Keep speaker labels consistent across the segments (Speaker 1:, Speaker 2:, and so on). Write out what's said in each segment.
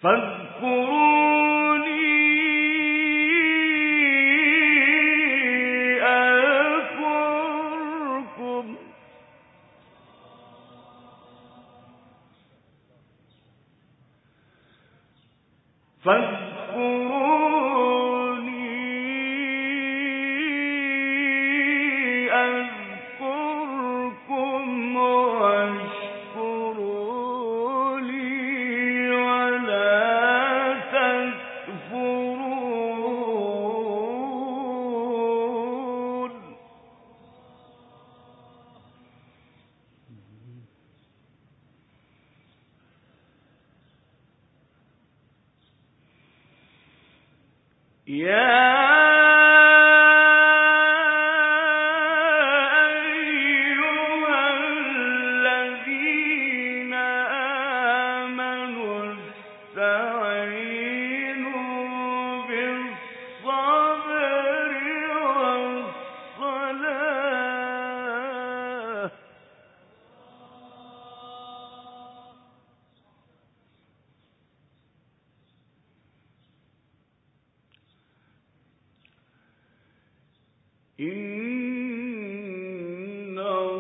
Speaker 1: إن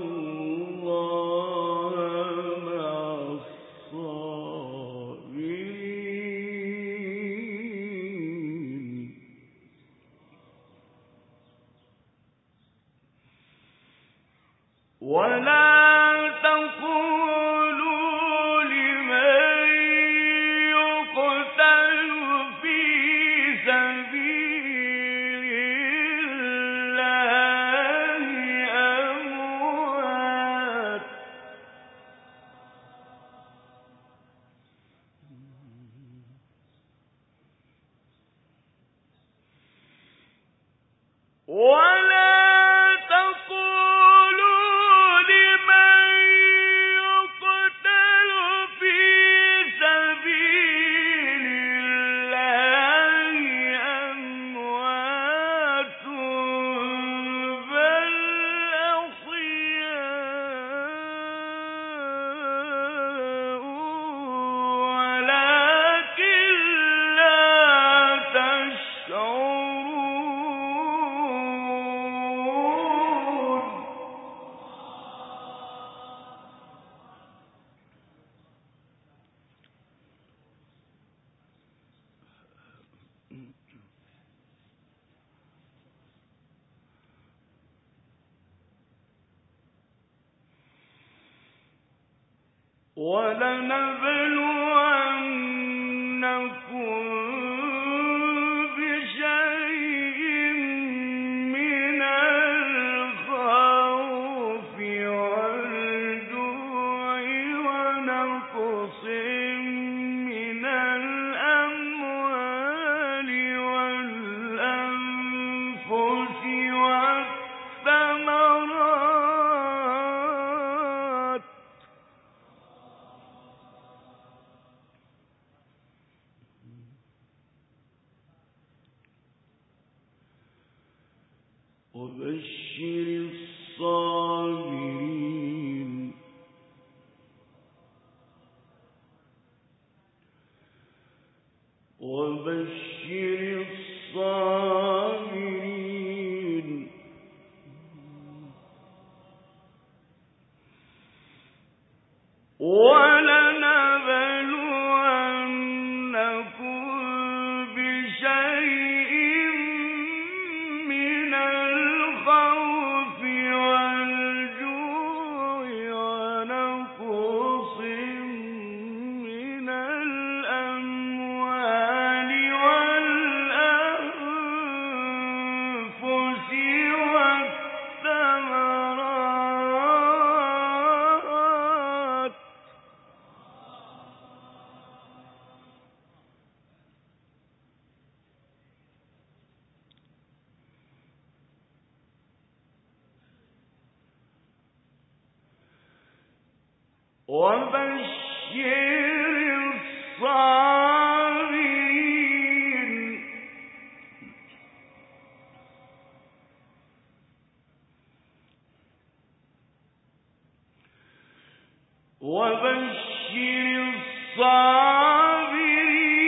Speaker 1: الله مع الصابرين ولا تقولوا لمن يقتل في سبيل الله أموات ولا تقولوا لمن يقتل في سبيل الله أموات بل أحياء ولكن لا تشعرون ولنبلونكم بشيء من الخوف والجوع ونقص من الأموال والأنفس والثمرات وبشر الصابرين وبشر الصابرين ولنبلونكم بشيء من الخوف والجوع ونقص من الأموال والأنفس والثمرات وبشر الصابرين وبشر الصابرين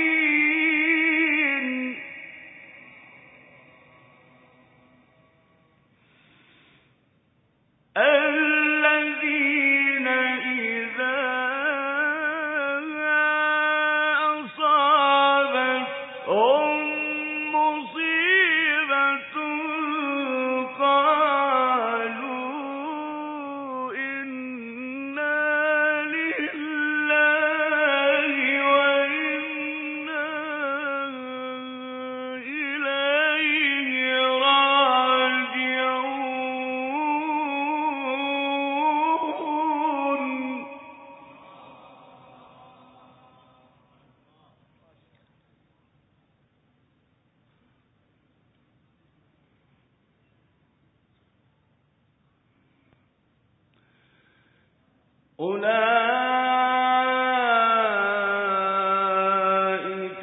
Speaker 1: أولئك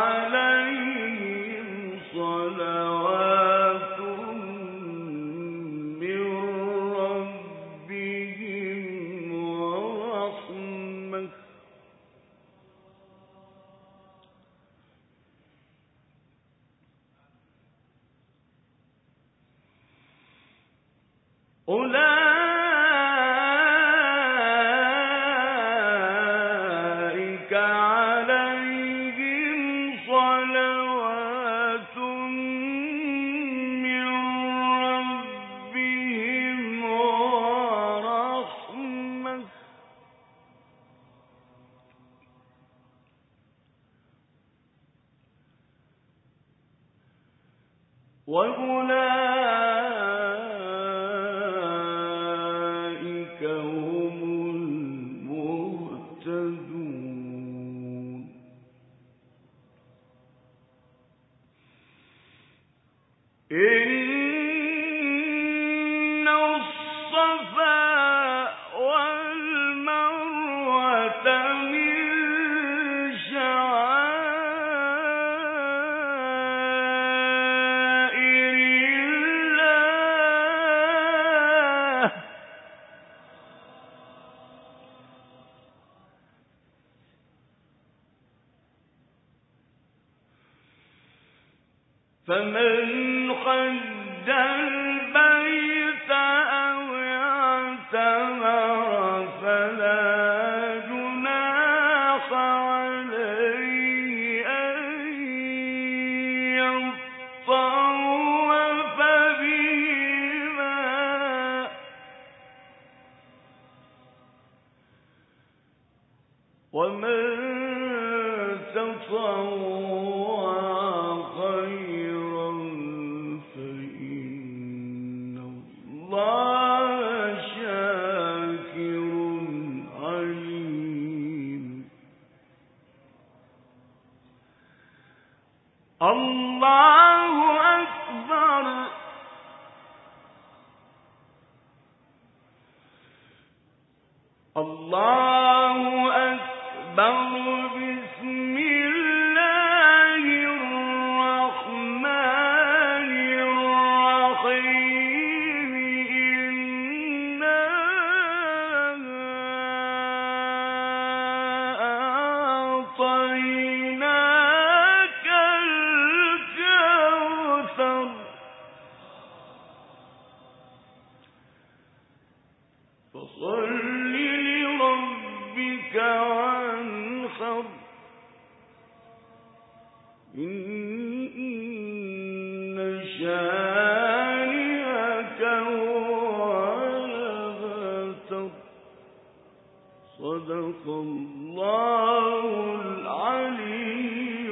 Speaker 1: عليهم صلوات من ربهم ورحمة أولئك عليهم صلوات من ربهم ورحمة وأولئك هم المهتدون إن الصفا والمروة من شعائر الله فمن حج البيت أو اعتمر فلا جناح عليه أن يطوف بهما ومن تطوع خيرا فإن الله شاكر عليم الله أكبر الله أكبر بسم الله الرحمن الرحيم إنا أعطيناك الكوثر فصل لربك وانحر إن شانئك هو الأبتر صدق الله العلي